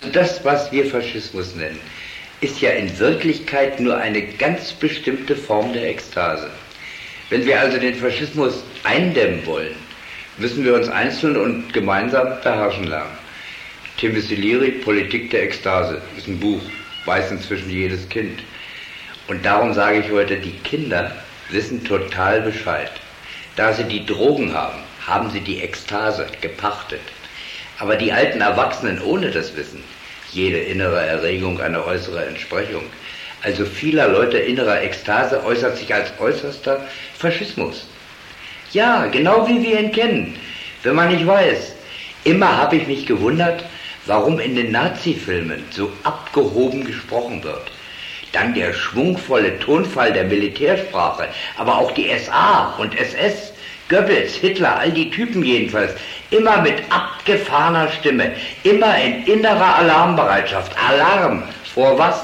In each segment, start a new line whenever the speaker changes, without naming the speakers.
Das, was wir Faschismus nennen, ist ja in Wirklichkeit nur eine ganz bestimmte Form der Ekstase. Wenn wir also den Faschismus eindämmen wollen, müssen wir uns einzeln und gemeinsam beherrschen lernen. Timothy Leary, Politik der Ekstase, ist ein Buch, weiß inzwischen jedes Kind. Und darum sage ich heute, die Kinder wissen total Bescheid. Da sie die Drogen haben, haben sie die Ekstase gepachtet. Aber die alten Erwachsenen ohne das Wissen, jede innere Erregung eine äußere Entsprechung, also vieler Leute innerer Ekstase äußert sich als äußerster Faschismus. Ja, genau wie wir ihn kennen, wenn man nicht weiß. Immer habe ich mich gewundert, warum in den Nazi-Filmen so abgehoben gesprochen wird. Dann der schwungvolle Tonfall der Militärsprache, aber auch die SA und SS, Goebbels, Hitler, all die Typen jedenfalls, immer mit abgefahrener Stimme, immer in innerer Alarmbereitschaft. Alarm, vor was?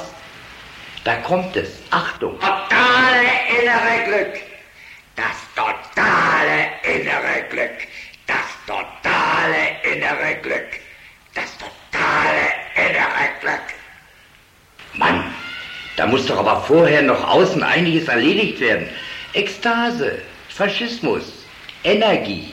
Da kommt es, Achtung.
Totale innere Glück, das totale innere Glück, das totale innere Glück, das totale innere Glück.
Mann, da muss doch aber vorher noch außen einiges erledigt werden. Ekstase, Faschismus, Energie.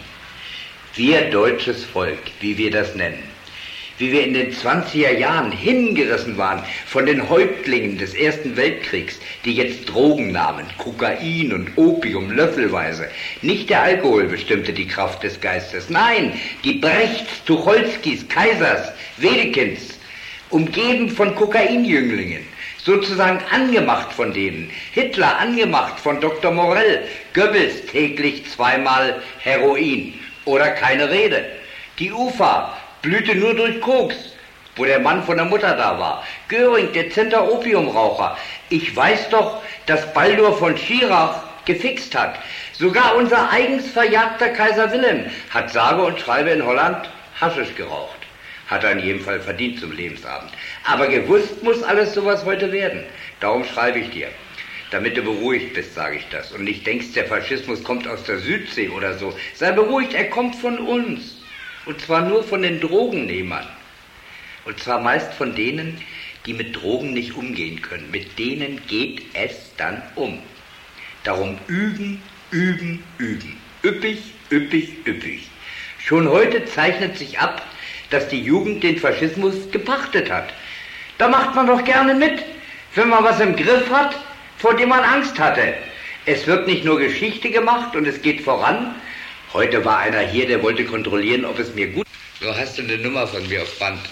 Wir deutsches Volk, wie wir das nennen, wie wir in den 20er Jahren hingerissen waren von den Häuptlingen des Ersten Weltkriegs, die jetzt Drogen nahmen, Kokain und Opium löffelweise. Nicht der Alkohol bestimmte die Kraft des Geistes, nein, die Brechts, Tucholskys, Kaisers, Wedekinds, umgeben von Kokainjünglingen, sozusagen angemacht von denen, Hitler angemacht von Dr. Morell, Goebbels täglich 2-mal Heroin oder keine Rede. Die UFA blühte nur durch Koks, wo der Mann von der Mutter da war. Göring, dezenter Opiumraucher. Ich weiß doch, dass Baldur von Schirach gefixt hat. Sogar unser eigens verjagter Kaiser Wilhelm hat sage und schreibe in Holland Haschisch geraucht. Hat er in jedem Fall verdient zum Lebensabend. Aber gewusst muss alles sowas heute werden. Darum schreibe ich dir. Damit du beruhigt bist, sage ich das. Und nicht denkst, der Faschismus kommt aus der Südsee oder so. Sei beruhigt, er kommt von uns. Und zwar nur von den Drogennehmern. Und zwar meist von denen, die mit Drogen nicht umgehen können. Mit denen geht es dann um. Darum üben, üben, üben. Üppig, üppig, üppig. Schon heute zeichnet sich ab, dass die Jugend den Faschismus gepachtet hat. Da macht man doch gerne mit, wenn man was im Griff hat, vor dem man Angst hatte. Es wird nicht nur Geschichte gemacht und es geht voran. Heute war einer hier, der wollte kontrollieren, ob es mir gut... So, hast du eine Nummer von mir auf Band.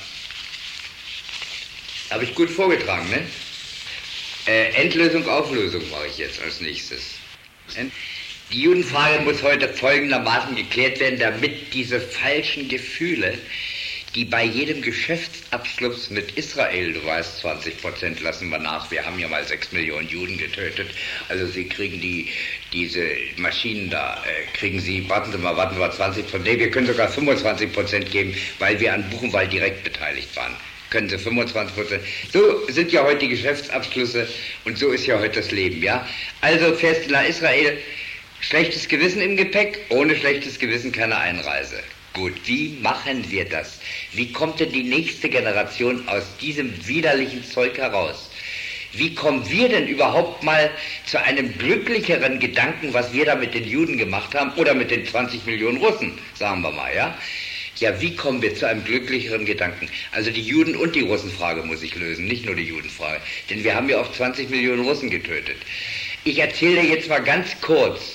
Habe ich gut vorgetragen, ne? Endlösung, Auflösung mache ich jetzt als nächstes. Die Judenfrage muss heute folgendermaßen geklärt werden, damit diese falschen Gefühle, die bei jedem Geschäftsabschluss mit Israel, du weißt, 20% lassen wir nach, wir haben ja mal 6 Millionen Juden getötet, also sie kriegen diese Maschinen da, kriegen sie, warten Sie mal, 20%, nee, wir können sogar 25% geben, weil wir an Buchenwald direkt beteiligt waren. Können Sie 25%. So sind ja heute die Geschäftsabschlüsse und so ist ja heute das Leben, ja. Also fährst du nach Israel, schlechtes Gewissen im Gepäck, ohne schlechtes Gewissen keine Einreise. Gut, wie machen wir das? Wie kommt denn die nächste Generation aus diesem widerlichen Zeug heraus? Wie kommen wir denn überhaupt mal zu einem glücklicheren Gedanken, was wir da mit den Juden gemacht haben oder mit den 20 Millionen Russen, sagen wir mal, ja? Ja, wie kommen wir zu einem glücklicheren Gedanken? Also die Juden- und die Russenfrage muss ich lösen, nicht nur die Judenfrage. Denn wir haben ja auch 20 Millionen Russen getötet. Ich erzähle jetzt mal ganz kurz.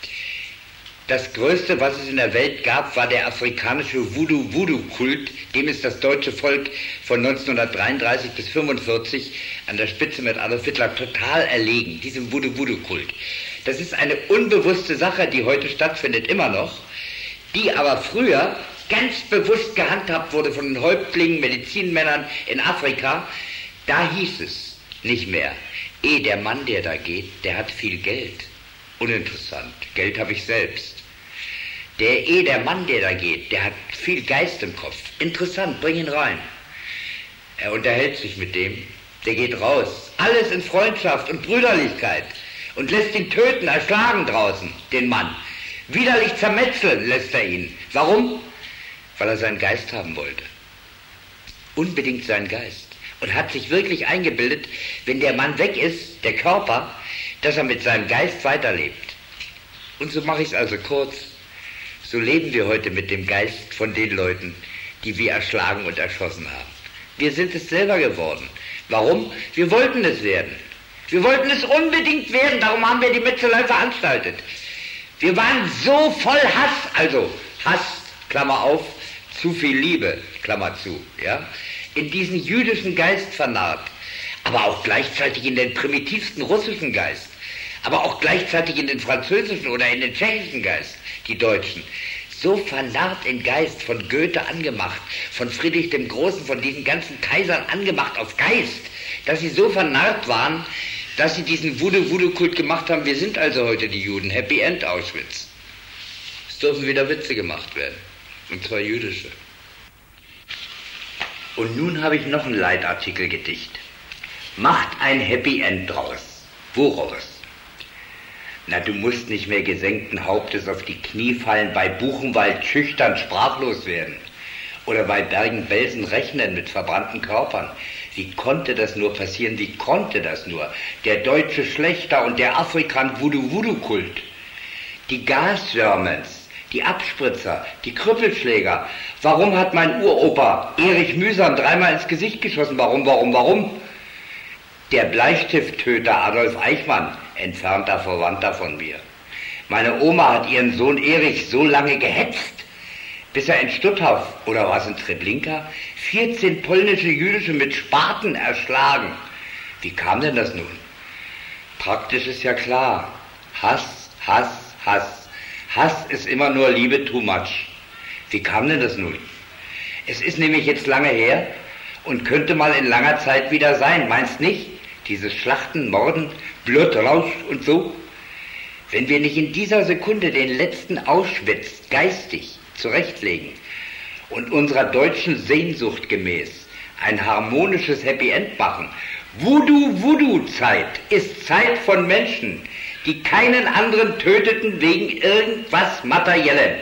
Das Größte, was es in der Welt gab, war der afrikanische Voodoo-Kult. Dem ist das deutsche Volk von 1933 bis 1945 an der Spitze mit Adolf Hitler total erlegen, diesem Voodoo-Kult. Das ist eine unbewusste Sache, die heute stattfindet, immer noch, die aber früher ganz bewusst gehandhabt wurde von den Häuptlingen, Medizinmännern in Afrika. Da hieß es nicht mehr, der Mann, der da geht, der hat viel Geld. Uninteressant, Geld habe ich selbst. Der Mann, der da geht, der hat viel Geist im Kopf. Interessant, bring ihn rein. Er unterhält sich mit dem, der geht raus. Alles in Freundschaft und Brüderlichkeit. Und lässt ihn töten, erschlagen draußen, den Mann. Widerlich zermetzeln lässt er ihn. Warum? Weil er seinen Geist haben wollte. unbedingt seinen Geist und hat sich wirklich eingebildet, wenn der Mann weg ist, der Körper, dass er mit seinem Geist weiterlebt. Und so mache ich es also kurz. So leben wir heute mit dem Geist von den Leuten, die wir erschlagen und erschossen haben. Wir sind es selber geworden. Warum? Wir wollten es werden. Wir wollten es unbedingt werden, darum haben wir die Metzelei veranstaltet. Wir waren so voll Hass, also Hass, Klammer auf, zu viel Liebe, Klammer zu, ja, in diesen jüdischen Geist vernarrt, aber auch gleichzeitig in den primitivsten russischen Geist, aber auch gleichzeitig in den französischen oder in den tschechischen Geist, die Deutschen. So vernarrt in Geist, von Goethe angemacht, von Friedrich dem Großen, von diesen ganzen Kaisern angemacht auf Geist, dass sie so vernarrt waren, dass sie diesen Voodoo-Kult gemacht haben. Wir sind also heute die Juden, Happy End Auschwitz. Es dürfen wieder Witze gemacht werden, und zwar jüdische. Und nun habe ich noch einen Leitartikelgedicht. Macht ein Happy End draus. Woraus? Na, du musst nicht mehr gesenkten Hauptes auf die Knie fallen, bei Buchenwald schüchtern sprachlos werden oder bei Bergen-Belsen rechnen mit verbrannten Körpern. Wie konnte das nur passieren? Wie konnte das nur? Der deutsche Schlächter und der Afrikan-Voodoo-Kult. Die Gas-Germans, die Abspritzer, die Krüppelschläger. Warum hat mein Uropa Erich Mühsam dreimal ins Gesicht geschossen? Warum? Der Bleistifttöter Adolf Eichmann, entfernter Verwandter von mir. Meine Oma hat ihren Sohn Erich so lange gehetzt, bis er in Stutthof, oder was in Treblinka, 14 polnische Jüdische mit Spaten erschlagen. Wie kam denn das nun? Praktisch ist ja klar. Hass, Hass, Hass. Hass ist immer nur Liebe too much. Wie kam denn das nun? Es ist nämlich jetzt lange her und könnte mal in langer Zeit wieder sein, meinst nicht? Dieses Schlachten, Morden, Blut, Rausch und so. Wenn wir nicht in dieser Sekunde den letzten Auschwitz geistig zurechtlegen und unserer deutschen Sehnsucht gemäß ein harmonisches Happy End machen. Voodoo-Zeit ist Zeit von Menschen, die keinen anderen töteten wegen irgendwas Materiellem.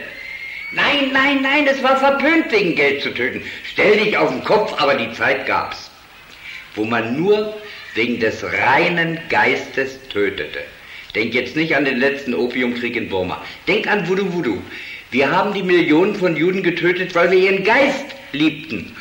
Nein, es war verpönt, wegen Geld zu töten. Stell dich auf den Kopf, aber die Zeit gab's, wo man nur wegen des reinen Geistes tötete. Denk jetzt nicht an den letzten Opiumkrieg in Burma. Denk an Voodoo. Wir haben die Millionen von Juden getötet, weil wir ihren Geist liebten,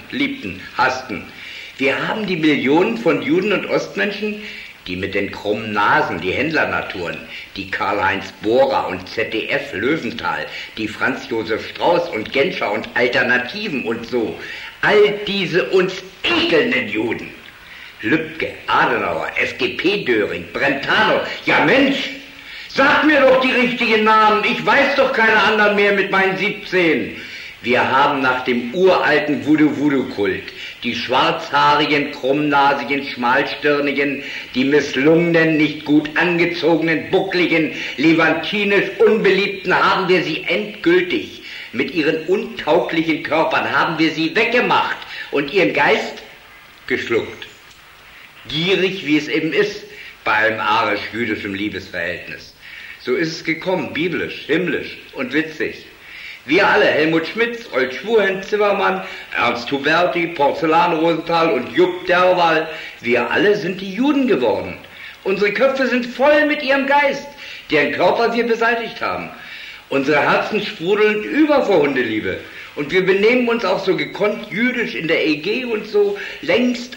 hassten. Wir haben die Millionen von Juden und Ostmenschen, die mit den krummen Nasen, die Händlernaturen, die Karl-Heinz Bohrer und ZDF Löwenthal, die Franz Josef Strauß und Genscher und Alternativen und so, all diese uns ekelnden Juden. Lübcke, Adenauer, FDP Döring, Brentano, ja Mensch, sag mir doch die richtigen Namen, ich weiß doch keine anderen mehr mit meinen 17. Wir haben nach dem uralten Voodoo-Kult die schwarzhaarigen, krummnasigen, schmalstirnigen, die misslungenen, nicht gut angezogenen, buckligen, levantinisch Unbeliebten haben wir sie endgültig, mit ihren untauglichen Körpern haben wir sie weggemacht und ihren Geist geschluckt. Gierig, wie es eben ist, bei einem arisch-jüdischen Liebesverhältnis. So ist es gekommen, biblisch, himmlisch und witzig. Wir alle, Helmut Schmitz, Old Schwurhen, Zimmermann, Ernst Huberti, Porzellan Rosenthal und Jupp Derwal, wir alle sind die Juden geworden. Unsere Köpfe sind voll mit ihrem Geist, deren Körper wir beseitigt haben. Unsere Herzen sprudeln über vor Hundeliebe. Und wir benehmen uns auch so gekonnt jüdisch in der EG und so. Längst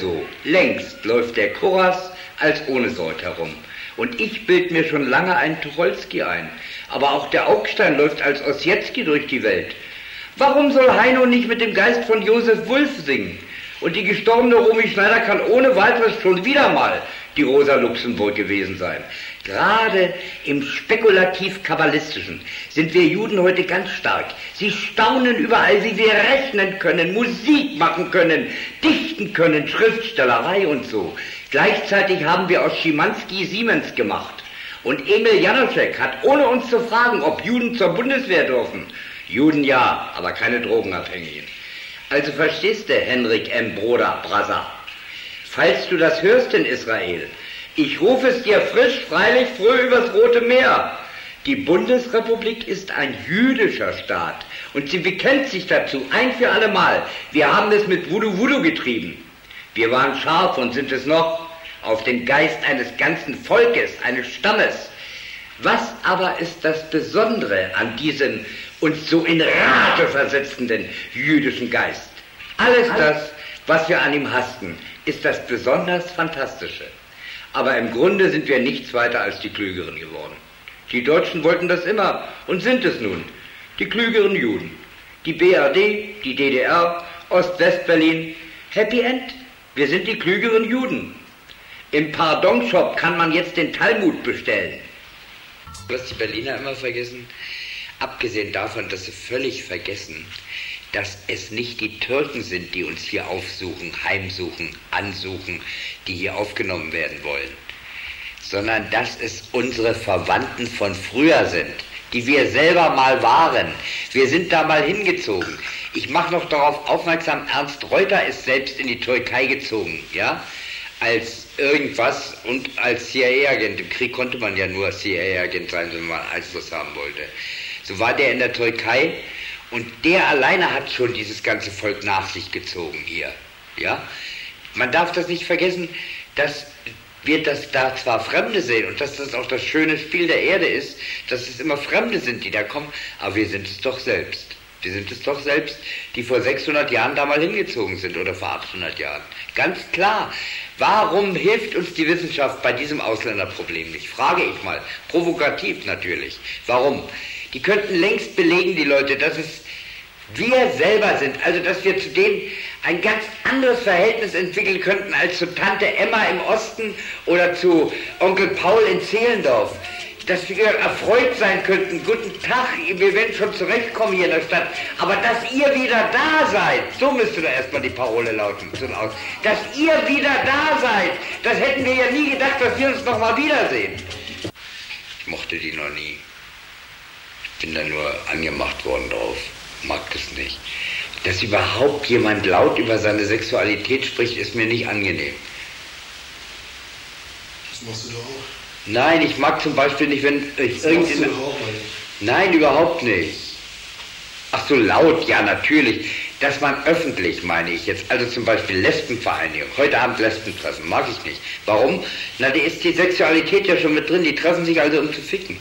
läuft der Koras als ohne Sold herum. Und ich bild mir schon lange einen Tucholsky ein. Aber auch der Augstein läuft als Ossietzky durch die Welt. Warum soll Heino nicht mit dem Geist von Josef Wulff singen? Und die gestorbene Romy Schneider kann ohne weiteres schon wieder mal die Rosa Luxemburg gewesen sein. Gerade im spekulativ-kabbalistischen sind wir Juden heute ganz stark. Sie staunen überall, wie wir rechnen können, Musik machen können, dichten können, Schriftstellerei und so. Gleichzeitig haben wir aus Schimanski Siemens gemacht. Und Emil Janoschek hat, ohne uns zu fragen, ob Juden zur Bundeswehr dürfen. Juden ja, aber keine Drogenabhängigen. Also verstehst du, Henrik M. Broder, Brasser, falls du das hörst in Israel, ich rufe es dir frisch, freilich, früh übers Rote Meer. Die Bundesrepublik ist ein jüdischer Staat Und sie bekennt sich dazu, ein für alle Mal. Wir haben es mit Voodoo getrieben. Wir waren scharf und sind es noch auf den Geist eines ganzen Volkes, eines Stammes. Was aber ist das Besondere an diesem uns so in Rage versetzenden jüdischen Geist? Alles das, was wir an ihm hassten, ist das besonders Fantastische. Aber im Grunde sind wir nichts weiter als die Klügeren geworden. Die Deutschen wollten das immer und sind es nun. Die klügeren Juden. Die BRD, die DDR, Ost-West-Berlin. Happy End. Wir sind die klügeren Juden. Im Pardon-Shop kann man jetzt den Talmud bestellen. Was die Berliner immer vergessen, abgesehen davon, dass sie völlig vergessen, dass es nicht die Türken sind, die uns hier aufsuchen, heimsuchen, ansuchen, die hier aufgenommen werden wollen, sondern dass es unsere Verwandten von früher sind, die wir selber mal waren. Wir sind da mal hingezogen. Ich mache noch darauf aufmerksam, Ernst Reuter ist selbst in die Türkei gezogen, ja, als irgendwas und als CIA-Agent. Im Krieg konnte man ja nur CIA-Agent sein, wenn man Einfluss haben wollte. So war der in der Türkei und der alleine hat schon dieses ganze Volk nach sich gezogen hier, ja. Man darf das nicht vergessen, dass wir das da zwar Fremde sehen und dass das auch das schöne Spiel der Erde ist, dass es immer Fremde sind, die da kommen, aber wir sind es doch selbst. Wir sind es doch selbst, die vor 600 Jahren da mal hingezogen sind oder vor 800 Jahren. Ganz klar. Warum hilft uns die Wissenschaft bei diesem Ausländerproblem nicht? Frage ich mal. Provokativ natürlich. Warum? Die könnten längst belegen, die Leute, dass es wir selber sind, also dass wir zu denen ein ganz anderes Verhältnis entwickeln könnten als zu Tante Emma im Osten oder zu Onkel Paul in Zehlendorf. Dass wir erfreut sein könnten, guten Tag, wir werden schon zurechtkommen hier in der Stadt, aber dass ihr wieder da seid, so müsste da erstmal die Parole lauten, dass ihr wieder da seid, das hätten wir ja nie gedacht, dass wir uns noch mal wiedersehen. Ich mochte die noch nie, ich bin da nur angemacht worden drauf, mag das nicht. Dass überhaupt jemand laut über seine Sexualität spricht, ist mir nicht angenehm.
Das machst du doch auch.
Nein, ich mag zum Beispiel nicht, wenn ich irgendwie... Nein, überhaupt nicht. Ach so, laut, ja, natürlich. Dass man öffentlich, meine ich jetzt, also zum Beispiel Lesbenvereinigung, heute Abend Lesbentreffen, mag ich nicht. Warum? Na, da ist die Sexualität ja schon mit drin, die treffen sich also, um zu ficken.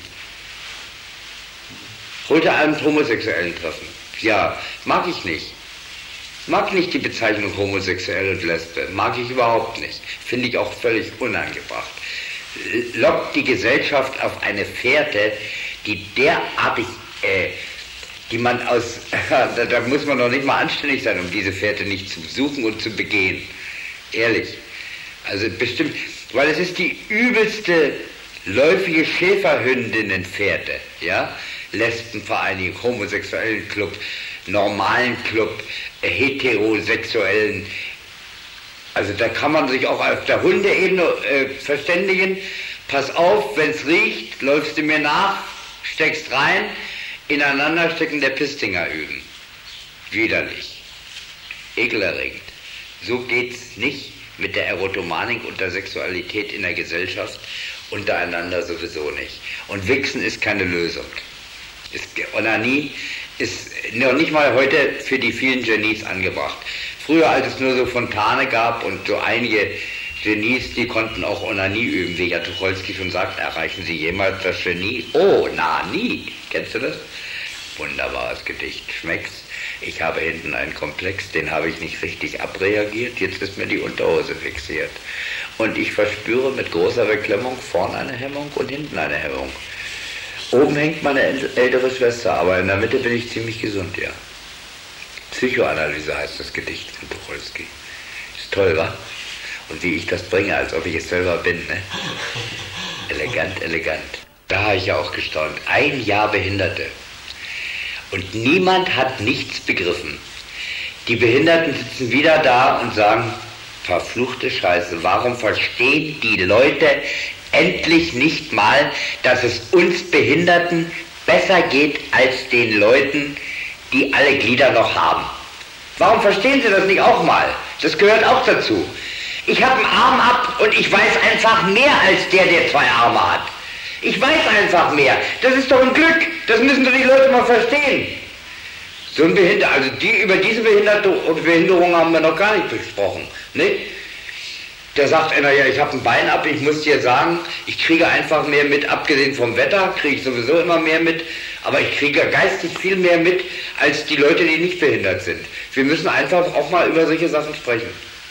Heute Abend homosexuellen Treffen. Ja, mag ich nicht. Mag nicht die Bezeichnung homosexuell und Lesbe. Mag ich überhaupt nicht. Finde ich auch völlig unangebracht. Lockt die Gesellschaft auf eine Fährte, die derartig, die man aus, da muss man doch nicht mal anständig sein, um diese Fährte nicht zu suchen und zu begehen. Ehrlich. Also bestimmt, weil es ist die übelste läufige Schäferhündinnenfährte, ja? Lesbenvereinigung, homosexuellen Club, normalen Club, heterosexuellen. Also da kann man sich auch auf der Hundeebene verständigen. Pass auf, wenn's riecht, läufst du mir nach, steckst rein, ineinander stecken, der Pistinger üben. Widerlich. Ekelerregend. So geht's nicht mit der Erotomanik und der Sexualität in der Gesellschaft, untereinander sowieso nicht. Und Wichsen ist keine Lösung. Onanie ist noch nicht mal heute für die vielen Genies angebracht. Früher, als es nur so Fontane gab und so einige Genies, die konnten auch Onanie üben, wie ja Tucholsky schon sagt, erreichen Sie jemals das Genie? Oh, na, nie. Kennst du das? Wunderbares Gedicht. Schmeckt's? Ich habe hinten einen Komplex, den habe ich nicht richtig abreagiert, jetzt ist mir die Unterhose fixiert. Und ich verspüre mit großer Beklemmung vorne eine Hemmung und hinten eine Hemmung. Oben hängt meine ältere Schwester, aber in der Mitte bin ich ziemlich gesund, ja. Psychoanalyse heißt das Gedicht von Tucholsky. Ist toll, wa? Und wie ich das bringe, als ob ich es selber bin, ne? Elegant, elegant. Da habe ich ja auch gestaunt. 1 Jahr Behinderte. Und niemand hat nichts begriffen. Die Behinderten sitzen wieder da und sagen, verfluchte Scheiße, warum verstehen die Leute endlich nicht mal, dass es uns Behinderten besser geht als den Leuten, die alle Glieder noch haben? Warum verstehen sie das nicht auch mal? Das gehört auch dazu. Ich habe einen Arm ab und ich weiß einfach mehr als der 2 Arme hat. Ich weiß einfach mehr. Das ist doch ein Glück. Das müssen doch die Leute mal verstehen. So ein Behinderter, also über diese Behinderung haben wir noch gar nicht besprochen. Ne? Da sagt einer, ja, ich habe ein Bein ab, ich muss dir sagen, ich kriege einfach mehr mit, abgesehen vom Wetter, kriege ich sowieso immer mehr mit, aber ich kriege geistig viel mehr mit, als die Leute, die nicht behindert sind. Wir müssen einfach auch mal über solche Sachen sprechen.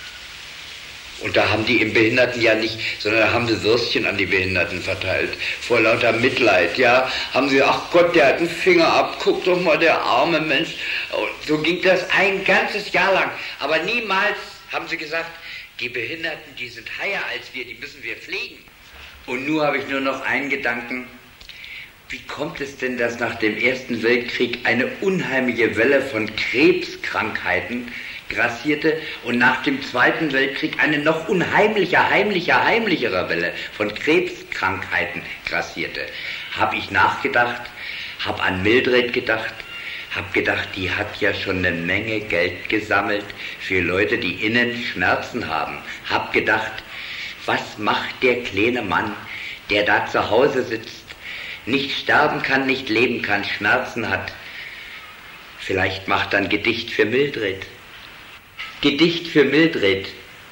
Und da haben die im Behinderten ja nicht, sondern da haben sie Würstchen an die Behinderten verteilt. Vor lauter Mitleid, ja. Haben sie, ach Gott, der hat einen Finger ab, guck doch mal, der arme Mensch. Und so ging das ein ganzes Jahr lang. Aber niemals haben sie gesagt, die Behinderten, die sind higher als wir, die müssen wir pflegen. Und nun habe ich nur noch einen Gedanken. Wie kommt es denn, dass nach dem Ersten Weltkrieg eine unheimliche Welle von Krebskrankheiten grassierte und nach dem Zweiten Weltkrieg eine noch heimlichere Welle von Krebskrankheiten grassierte? Habe ich nachgedacht, habe an Mildred gedacht, habe gedacht, die hat ja schon eine Menge Geld gesammelt für Leute, die innen Schmerzen haben. Habe gedacht, was macht der kleine Mann, der da zu Hause sitzt, nicht sterben kann, nicht leben kann, Schmerzen hat? Vielleicht macht er ein Gedicht für Mildred. Gedicht für Mildred.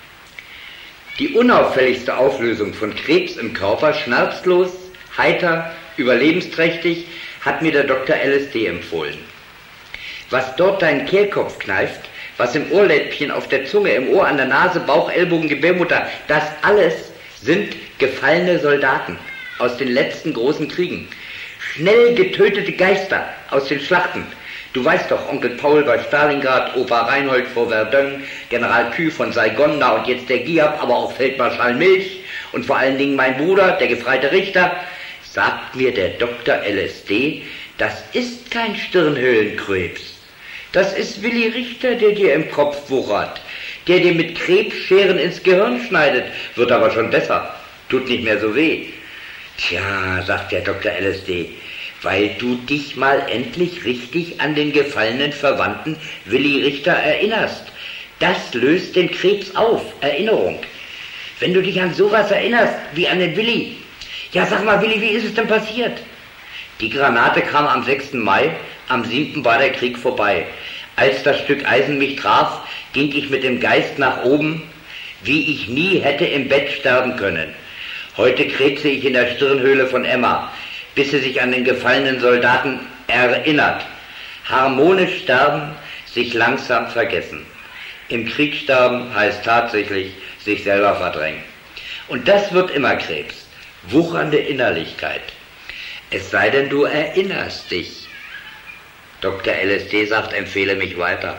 Die unauffälligste Auflösung von Krebs im Körper, schmerzlos, heiter, überlebensträchtig, hat mir der Dr. LSD empfohlen. Was dort deinen Kehlkopf kneift, was im Ohrläppchen, auf der Zunge, im Ohr, an der Nase, Bauch, Ellbogen, Gebärmutter, das alles sind gefallene Soldaten aus den letzten großen Kriegen. Schnell getötete Geister aus den Schlachten. Du weißt doch, Onkel Paul bei Stalingrad, Opa Reinhold vor Verdun, General Kü von Saigon, und jetzt der Giab, aber auch Feldmarschall Milch und vor allen Dingen mein Bruder, der gefreite Richter. Sagt mir der Dr. LSD, das ist kein Stirnhöhlenkrebs. Das ist Willi Richter, der dir im Kopf wuchert, der dir mit Krebsscheren ins Gehirn schneidet, wird aber schon besser, tut nicht mehr so weh. Tja, sagt der Dr. LSD, weil du dich mal endlich richtig an den gefallenen Verwandten Willi Richter erinnerst. Das löst den Krebs auf, Erinnerung. Wenn du dich an sowas erinnerst, wie an den Willi. Ja, sag mal, Willi, wie ist es denn passiert? Die Granate kam am 6. Mai, am 7. war der Krieg vorbei. Als das Stück Eisen mich traf, ging ich mit dem Geist nach oben, wie ich nie hätte im Bett sterben können. Heute krebse ich in der Stirnhöhle von Emma, bis sie sich an den gefallenen Soldaten erinnert. Harmonisch sterben, sich langsam vergessen. Im Krieg sterben heißt tatsächlich sich selber verdrängen. Und das wird immer Krebs, wuchernde Innerlichkeit. Es sei denn, du erinnerst dich. Dr. LSD sagt, empfehle mich weiter.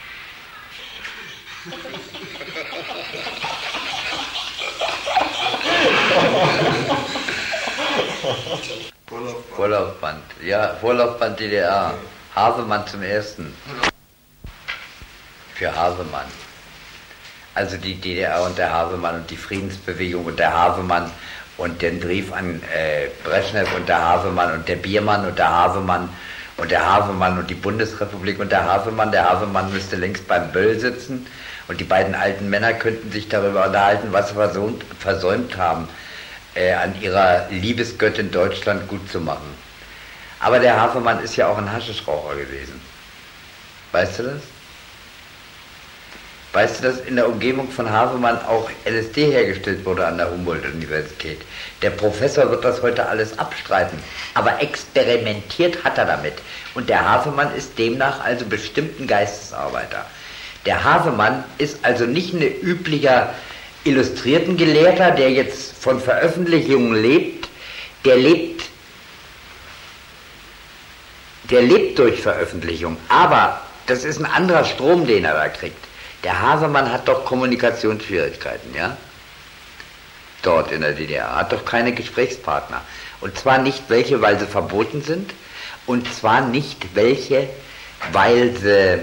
Vorlaufband, ja, Vorlaufband DDR. Havemann zum Ersten. Für Havemann. Also die DDR und der Havemann und die Friedensbewegung und der Havemann und den Brief an Brezhnev und der Havemann und der Biermann und der Havemann und der Havemann und die Bundesrepublik und der Havemann. Der Havemann müsste längst beim Böll sitzen und die beiden alten Männer könnten sich darüber unterhalten, was sie versäumt haben, an ihrer Liebesgöttin Deutschland gut zu machen. Aber der Havemann ist ja auch ein Haschischraucher gewesen. Weißt du das? Weißt du, dass in der Umgebung von Havemann auch LSD hergestellt wurde an der Humboldt-Universität? Der Professor wird das heute alles abstreiten, aber experimentiert hat er damit. Und der Havemann ist demnach also bestimmt ein Geistesarbeiter. Der Havemann ist also nicht ein üblicher Illustriertengelehrter, der jetzt von Veröffentlichungen lebt, der lebt durch Veröffentlichung, aber das ist ein anderer Strom, den er da kriegt. Der Havemann hat doch Kommunikationsschwierigkeiten, ja? Dort in der DDR, hat doch keine Gesprächspartner. Und zwar nicht welche, weil sie verboten sind, und zwar nicht welche, weil sie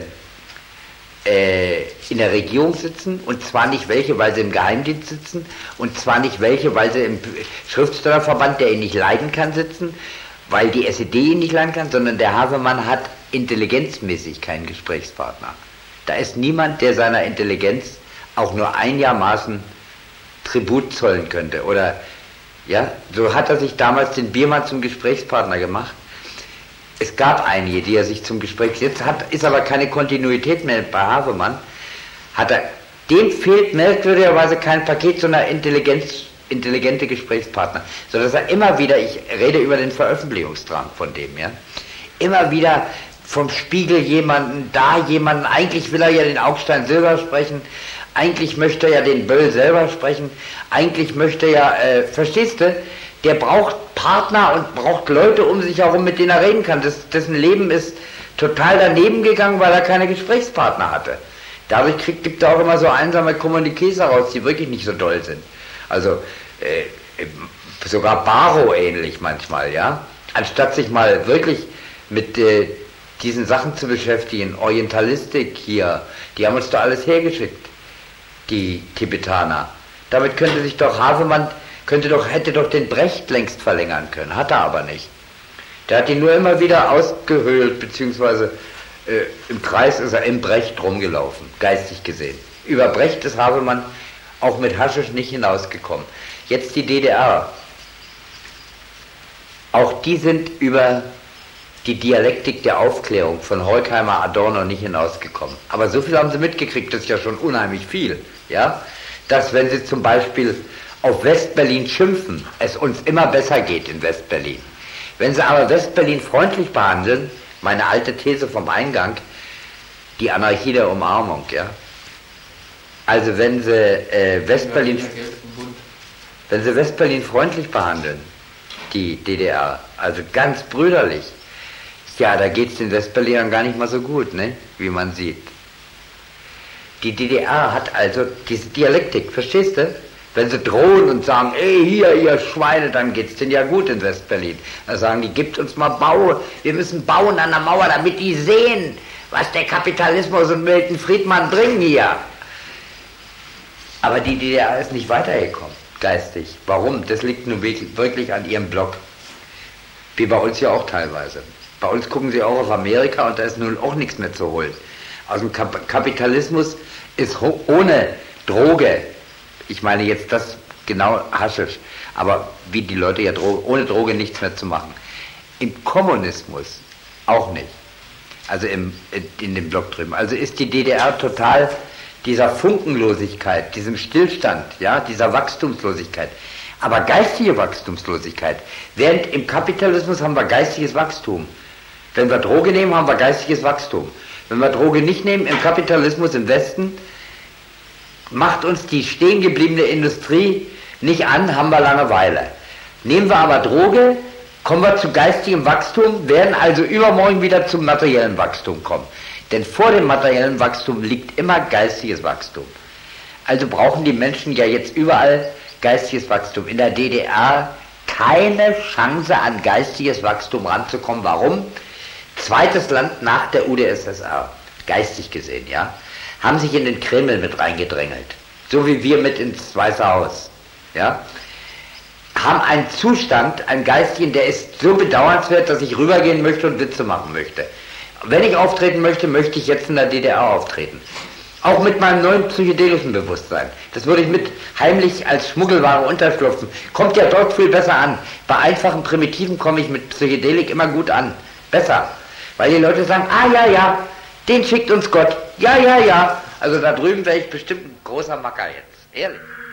in der Regierung sitzen, und zwar nicht welche, weil sie im Geheimdienst sitzen, und zwar nicht welche, weil sie im Schriftstellerverband, der ihn nicht leiden kann, sitzen, weil die SED ihn nicht leiden kann, sondern der Havemann hat intelligenzmäßig keinen Gesprächspartner. Da ist niemand, der seiner Intelligenz auch nur einigermaßen Tribut zollen könnte. Oder, ja, so hat er sich damals den Biermann zum Gesprächspartner gemacht. es gab einige, die er sich zum Gespräch, ist aber keine Kontinuität mehr bei Havemann, dem fehlt merkwürdigerweise kein Paket, sondern intelligente Gesprächspartner, sodass er immer wieder, ich rede über den Veröffentlichungsdrang von dem, ja, immer wieder vom Spiegel jemanden, eigentlich will er ja den Augstein selber sprechen, eigentlich möchte er ja den Böll selber sprechen, eigentlich möchte er ja, verstehst du, der braucht Partner und braucht Leute um sich herum, mit denen er reden kann. Dessen Leben ist total daneben gegangen, weil er keine Gesprächspartner hatte. Dadurch gibt er auch immer so einsame Kommuniqués heraus, die wirklich nicht so doll sind. Also sogar Barrow ähnlich manchmal, ja. Anstatt sich mal wirklich mit diesen Sachen zu beschäftigen, Orientalistik hier, die haben uns doch alles hergeschickt, die Tibetaner. Damit könnte sich doch Havemann, hätte doch den Brecht längst verlängern können, hat er aber nicht. Der hat ihn nur immer wieder ausgehöhlt, beziehungsweise im Kreis ist er im Brecht rumgelaufen, geistig gesehen. Über Brecht ist Havemann auch mit Haschisch nicht hinausgekommen. Jetzt die DDR. Auch die sind über die Dialektik der Aufklärung von Horkheimer, Adorno nicht hinausgekommen. Aber so viel haben sie mitgekriegt, das ist ja schon unheimlich viel, ja, dass wenn sie zum Beispiel auf Westberlin schimpfen, es uns immer besser geht in Westberlin. Wenn sie aber Westberlin freundlich behandeln, meine alte These vom Eingang, die Anarchie der Umarmung, ja. Also wenn sie Westberlin freundlich behandeln, die DDR, also ganz brüderlich, ja, da geht es den Westberlinern gar nicht mal so gut, ne, wie man sieht. Die DDR hat also diese Dialektik, verstehst du? Wenn sie drohen und sagen, ey, hier, ihr Schweine, dann geht's denen ja gut in Westberlin. Dann sagen die, gebt uns mal Bau, wir müssen bauen an der Mauer, damit die sehen, was der Kapitalismus und Milton Friedman bringen hier. Aber die DDR ist nicht weitergekommen, geistig. Warum? Das liegt nun wirklich an ihrem Block. Wie bei uns ja auch teilweise. Bei uns gucken sie auch auf Amerika und da ist nun auch nichts mehr zu holen. Aus dem Kapitalismus ist ohne Droge, ich meine jetzt das genau Haschisch, aber wie die Leute ja ohne Droge nichts mehr zu machen. Im Kommunismus auch nicht. Also in dem Block drüben. Also ist die DDR total dieser Funkenlosigkeit, diesem Stillstand, ja, dieser Wachstumslosigkeit. Aber geistige Wachstumslosigkeit. Während im Kapitalismus haben wir geistiges Wachstum. Wenn wir Droge nehmen, haben wir geistiges Wachstum. Wenn wir Droge nicht nehmen, im Kapitalismus im Westen, macht uns die stehen gebliebene Industrie nicht an, haben wir Langeweile. Nehmen wir aber Droge, kommen wir zu geistigem Wachstum, werden also übermorgen wieder zum materiellen Wachstum kommen. Denn vor dem materiellen Wachstum liegt immer geistiges Wachstum. Also brauchen die Menschen ja jetzt überall geistiges Wachstum. In der DDR keine Chance an geistiges Wachstum ranzukommen. Warum? Zweites Land nach der UdSSR, geistig gesehen, ja, haben sich in den Kreml mit reingedrängelt. So wie wir mit ins Weiße Haus, ja. Haben einen Zustand, einen geistigen, der ist so bedauernswert, dass ich rübergehen möchte und Witze machen möchte. Wenn ich auftreten möchte, möchte ich jetzt in der DDR auftreten. Auch mit meinem neuen psychedelischen Bewusstsein. Das würde ich mit heimlich als Schmuggelware unterstürzen. Kommt ja dort viel besser an. Bei einfachen Primitiven komme ich mit Psychedelik immer gut an. Besser. Weil die Leute sagen, ah ja, ja, den schickt uns Gott. Ja, ja, ja. Also da drüben wäre ich bestimmt ein großer Macker jetzt. Ehrlich.